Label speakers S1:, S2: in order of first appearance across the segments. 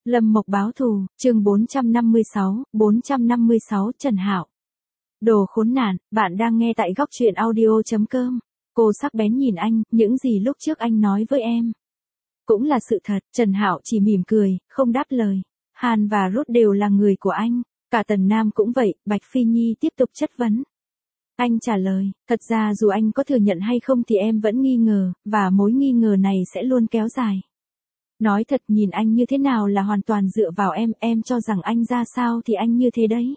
S1: Lâm Mộc báo thù, chương 456, Trần Hạo. Đồ khốn nạn, bạn đang nghe tại góc truyện audio.com. Cô sắc bén nhìn anh, những gì lúc trước anh nói với em cũng là sự thật. Trần Hạo chỉ mỉm cười, không đáp lời. Hàn và Ruth đều là người của anh, cả Tần Nam cũng vậy. Bạch Phi Nhi tiếp tục chất vấn. Anh trả lời, thật ra dù anh có thừa nhận hay không thì em vẫn nghi ngờ, và mối nghi ngờ này sẽ luôn kéo dài. Nói thật, nhìn anh như thế nào là hoàn toàn dựa vào em cho rằng anh ra sao thì anh như thế đấy.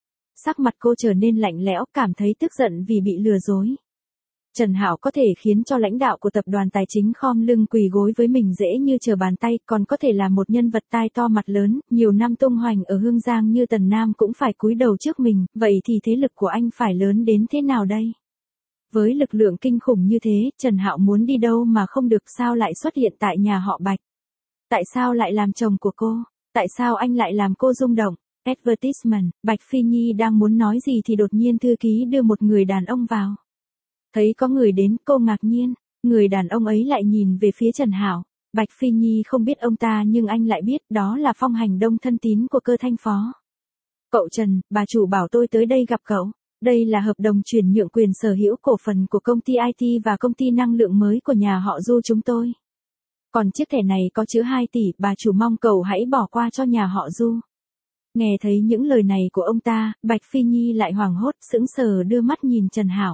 S1: Sắc mặt cô trở nên lạnh lẽo, cảm thấy tức giận vì bị lừa dối. Trần Hạo có thể khiến cho lãnh đạo của tập đoàn tài chính khom lưng quỳ gối với mình dễ như trở bàn tay, còn có thể là một nhân vật tai to mặt lớn, nhiều năm tung hoành ở Hương Giang như Tần Nam cũng phải cúi đầu trước mình, vậy thì thế lực của anh phải lớn đến thế nào đây? Với lực lượng kinh khủng như thế, Trần Hạo muốn đi đâu mà không được, sao lại xuất hiện tại nhà họ Bạch? Tại sao lại làm chồng của cô? Tại sao anh lại làm cô rung động? Advertisement, Bạch Phi Nhi đang muốn nói gì thì đột nhiên thư ký đưa một người đàn ông vào. Thấy có người đến, cô ngạc nhiên, người đàn ông ấy lại nhìn về phía Trần Hạo. Bạch Phi Nhi không biết ông ta nhưng anh lại biết, đó là Phong Hành Đông, thân tín của Cơ Thanh Phó. Cậu Trần, bà chủ bảo tôi tới đây gặp cậu. Đây là hợp đồng chuyển nhượng quyền sở hữu cổ phần của công ty IT và công ty năng lượng mới của nhà họ Du chúng tôi. Còn chiếc thẻ này có chứa 2 tỷ, bà chủ mong cậu hãy bỏ qua cho nhà họ Du. Nghe thấy những lời này của ông ta, Bạch Phi Nhi lại hoảng hốt, sững sờ đưa mắt nhìn Trần Hạo.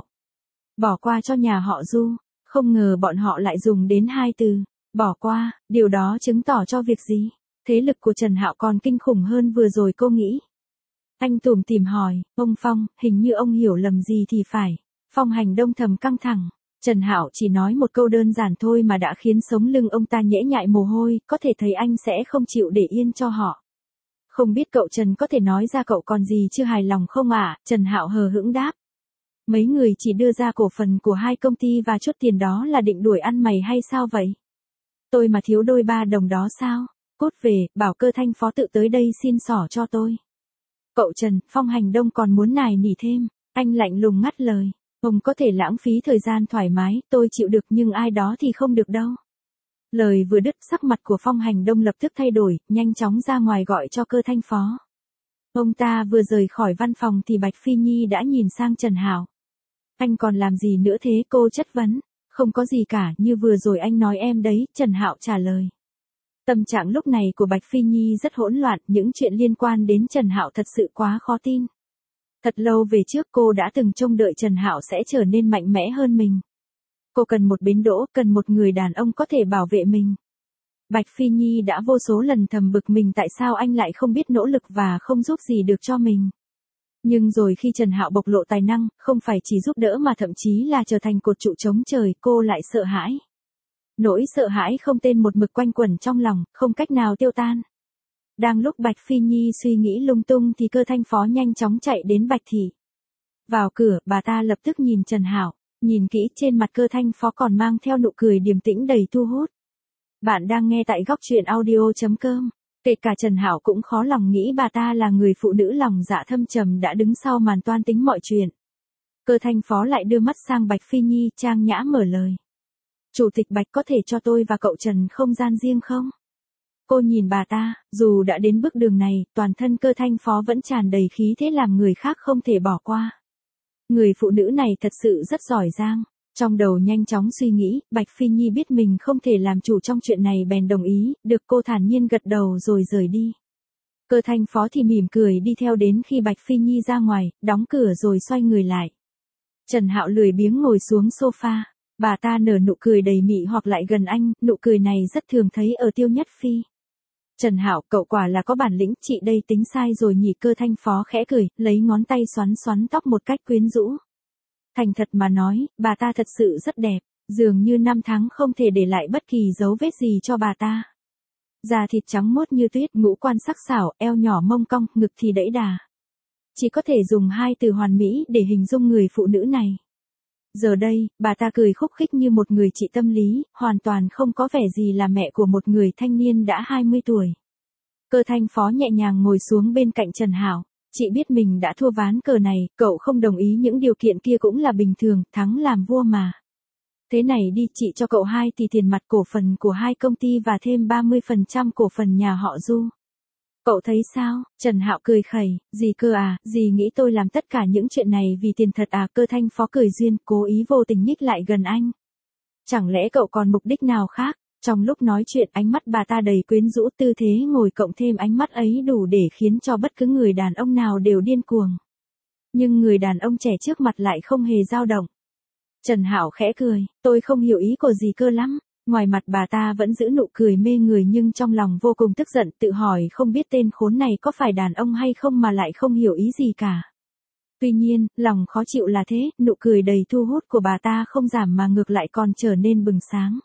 S1: Bỏ qua cho nhà họ Du, không ngờ bọn họ lại dùng đến 2 từ, bỏ qua, điều đó chứng tỏ cho việc gì? Thế lực của Trần Hạo còn kinh khủng hơn vừa rồi cô nghĩ. Anh tủm tỉm hỏi, ông Phong, hình như ông hiểu lầm gì thì phải. Phong Hành Đông thầm căng thẳng. Trần Hạo chỉ nói một câu đơn giản thôi mà đã khiến sống lưng ông ta nhễ nhại mồ hôi, có thể thấy anh sẽ không chịu để yên cho họ. Không biết cậu Trần có thể nói ra cậu còn gì chưa hài lòng không ạ? Trần Hạo hờ hững đáp. Mấy người chỉ đưa ra cổ phần của 2 công ty và chút tiền đó là định đuổi ăn mày hay sao vậy? Tôi mà thiếu đôi 3 đồng đó sao? Cút về, bảo Cơ Thanh Phó tự tới đây xin xỏ cho tôi. Cậu Trần, Phong Hành Đông còn muốn nài nỉ thêm, anh lạnh lùng ngắt lời. Ông có thể lãng phí thời gian thoải mái, tôi chịu được nhưng ai đó thì không được đâu. Lời vừa đứt, sắc mặt của Phong Hành Đông lập tức thay đổi, nhanh chóng ra ngoài gọi cho Cơ Thanh Phó. Ông ta vừa rời khỏi văn phòng thì Bạch Phi Nhi đã nhìn sang Trần Hạo. Anh còn làm gì nữa thế? Cô chất vấn. Không có gì cả, như vừa rồi anh nói em đấy, Trần Hạo trả lời. Tâm trạng lúc này của Bạch Phi Nhi rất hỗn loạn, những chuyện liên quan đến Trần Hạo thật sự quá khó tin. Thật lâu về trước cô đã từng trông đợi Trần Hạo sẽ trở nên mạnh mẽ hơn mình. Cô cần một bến đỗ, cần một người đàn ông có thể bảo vệ mình. Bạch Phi Nhi đã vô số lần thầm bực mình tại sao anh lại không biết nỗ lực và không giúp gì được cho mình. Nhưng rồi khi Trần Hạo bộc lộ tài năng, không phải chỉ giúp đỡ mà thậm chí là trở thành cột trụ chống trời, cô lại sợ hãi. Nỗi sợ hãi không tên một mực quanh quẩn trong lòng, không cách nào tiêu tan. Đang lúc Bạch Phi Nhi suy nghĩ lung tung thì Cơ Thanh Phó nhanh chóng chạy đến Bạch Thị. Vào cửa, bà ta lập tức nhìn Trần Hạo, nhìn kỹ trên mặt Cơ Thanh Phó còn mang theo nụ cười điềm tĩnh đầy thu hút. Bạn đang nghe tại góc truyện audio.com. Kể cả Trần Hạo cũng khó lòng nghĩ bà ta là người phụ nữ lòng dạ thâm trầm đã đứng sau màn toan tính mọi chuyện. Cơ Thanh Phó lại đưa mắt sang Bạch Phi Nhi, trang nhã mở lời. Chủ tịch Bạch có thể cho tôi và cậu Trần không gian riêng không? Cô nhìn bà ta, dù đã đến bước đường này, toàn thân Cơ Thanh Phó vẫn tràn đầy khí thế làm người khác không thể bỏ qua. Người phụ nữ này thật sự rất giỏi giang. Trong đầu nhanh chóng suy nghĩ, Bạch Phi Nhi biết mình không thể làm chủ trong chuyện này bèn đồng ý, được cô thản nhiên gật đầu rồi rời đi. Cơ Thanh Phó thì mỉm cười đi theo đến khi Bạch Phi Nhi ra ngoài, đóng cửa rồi xoay người lại. Trần Hạo lười biếng ngồi xuống sofa, bà ta nở nụ cười đầy mị hoặc lại gần anh, nụ cười này rất thường thấy ở Tiêu Nhất Phi. Trần Hạo, cậu quả là có bản lĩnh, chị đây tính sai rồi nhỉ? Cơ Thanh Phó khẽ cười, lấy ngón tay xoắn xoắn tóc một cách quyến rũ. Thành thật mà nói, bà ta thật sự rất đẹp, dường như năm tháng không thể để lại bất kỳ dấu vết gì cho bà ta. Da thịt trắng mốt như tuyết, ngũ quan sắc sảo, eo nhỏ mông cong, ngực thì đẫy đà. Chỉ có thể dùng 2 từ hoàn mỹ để hình dung người phụ nữ này. Giờ đây, bà ta cười khúc khích như một người chị tâm lý, hoàn toàn không có vẻ gì là mẹ của một người thanh niên đã 20 tuổi. Cơ Thanh Phó nhẹ nhàng ngồi xuống bên cạnh Trần Hạo. Chị biết mình đã thua ván cờ này, cậu không đồng ý những điều kiện kia cũng là bình thường, thắng làm vua mà. Thế này đi, chị cho cậu 2 tỷ tiền mặt cổ phần của 2 công ty và thêm 30% cổ phần nhà họ Du. Cậu thấy sao? Trần Hạo cười khẩy, dì cơ à, dì nghĩ tôi làm tất cả những chuyện này vì tiền thật à? Cơ Thanh Phó cười duyên, cố ý vô tình nhích lại gần anh. Chẳng lẽ cậu còn mục đích nào khác? Trong lúc nói chuyện ánh mắt bà ta đầy quyến rũ, tư thế ngồi cộng thêm ánh mắt ấy đủ để khiến cho bất cứ người đàn ông nào đều điên cuồng. Nhưng người đàn ông trẻ trước mặt lại không hề dao động. Trần Hạo khẽ cười, tôi không hiểu ý của dì cơ lắm. Ngoài mặt bà ta vẫn giữ nụ cười mê người nhưng trong lòng vô cùng tức giận, tự hỏi không biết tên khốn này có phải đàn ông hay không mà lại không hiểu ý gì cả. Tuy nhiên, lòng khó chịu là thế, nụ cười đầy thu hút của bà ta không giảm mà ngược lại còn trở nên bừng sáng.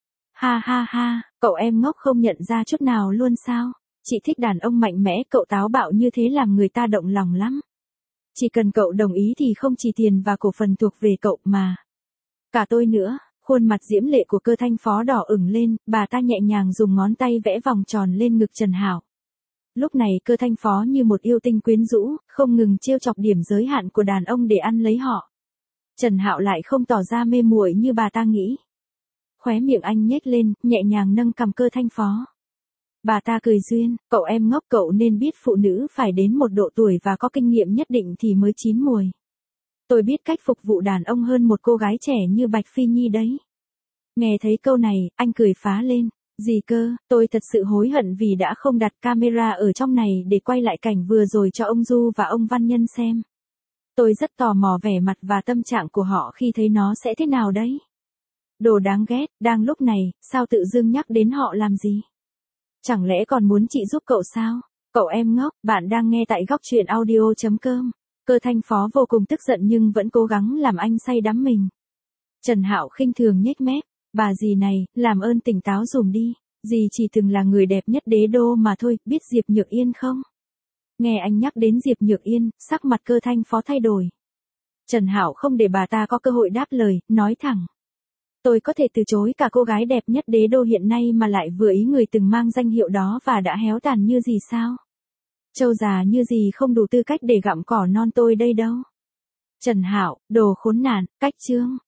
S1: Ha ha ha, cậu em ngốc không nhận ra chút nào luôn sao? Chị thích đàn ông mạnh mẽ, cậu táo bạo như thế làm người ta động lòng lắm. Chỉ cần cậu đồng ý thì không chỉ tiền và cổ phần thuộc về cậu mà cả tôi nữa. Khuôn mặt diễm lệ của Cơ Thanh Phó đỏ ửng lên, bà ta nhẹ nhàng dùng ngón tay vẽ vòng tròn lên ngực Trần Hạo. Lúc này Cơ Thanh Phó như một yêu tinh quyến rũ, không ngừng trêu chọc điểm giới hạn của đàn ông để ăn lấy họ. Trần Hạo lại không tỏ ra mê muội như bà ta nghĩ. Khóe miệng anh nhếch lên, nhẹ nhàng nâng cằm Cơ Thanh Phó. Bà ta cười duyên, cậu em ngốc, cậu nên biết phụ nữ phải đến một độ tuổi và có kinh nghiệm nhất định thì mới chín mùi. Tôi biết cách phục vụ đàn ông hơn một cô gái trẻ như Bạch Phi Nhi đấy. Nghe thấy câu này, anh cười phá lên. Dì cơ, tôi thật sự hối hận vì đã không đặt camera ở trong này để quay lại cảnh vừa rồi cho ông Du và ông Văn Nhân xem. Tôi rất tò mò vẻ mặt và tâm trạng của họ khi thấy nó sẽ thế nào đấy. Đồ đáng ghét, đang lúc này, sao tự dưng nhắc đến họ làm gì? Chẳng lẽ còn muốn chị giúp cậu sao? Cậu em ngốc, bạn đang nghe tại góc truyện audio.com. Cơ Thanh Phó vô cùng tức giận nhưng vẫn cố gắng làm anh say đắm mình. Trần Hạo khinh thường nhếch mép, bà dì này, làm ơn tỉnh táo dùm đi, dì chỉ từng là người đẹp nhất đế đô mà thôi, biết Diệp Nhược Yên không? Nghe anh nhắc đến Diệp Nhược Yên, sắc mặt Cơ Thanh Phó thay đổi. Trần Hạo không để bà ta có cơ hội đáp lời, nói thẳng. Tôi có thể từ chối cả cô gái đẹp nhất đế đô hiện nay mà lại vừa ý người từng mang danh hiệu đó và đã héo tàn như gì sao? Trâu già như gì không đủ tư cách để gặm cỏ non tôi đây đâu. Trần Hạo, đồ khốn nạn, cách chương.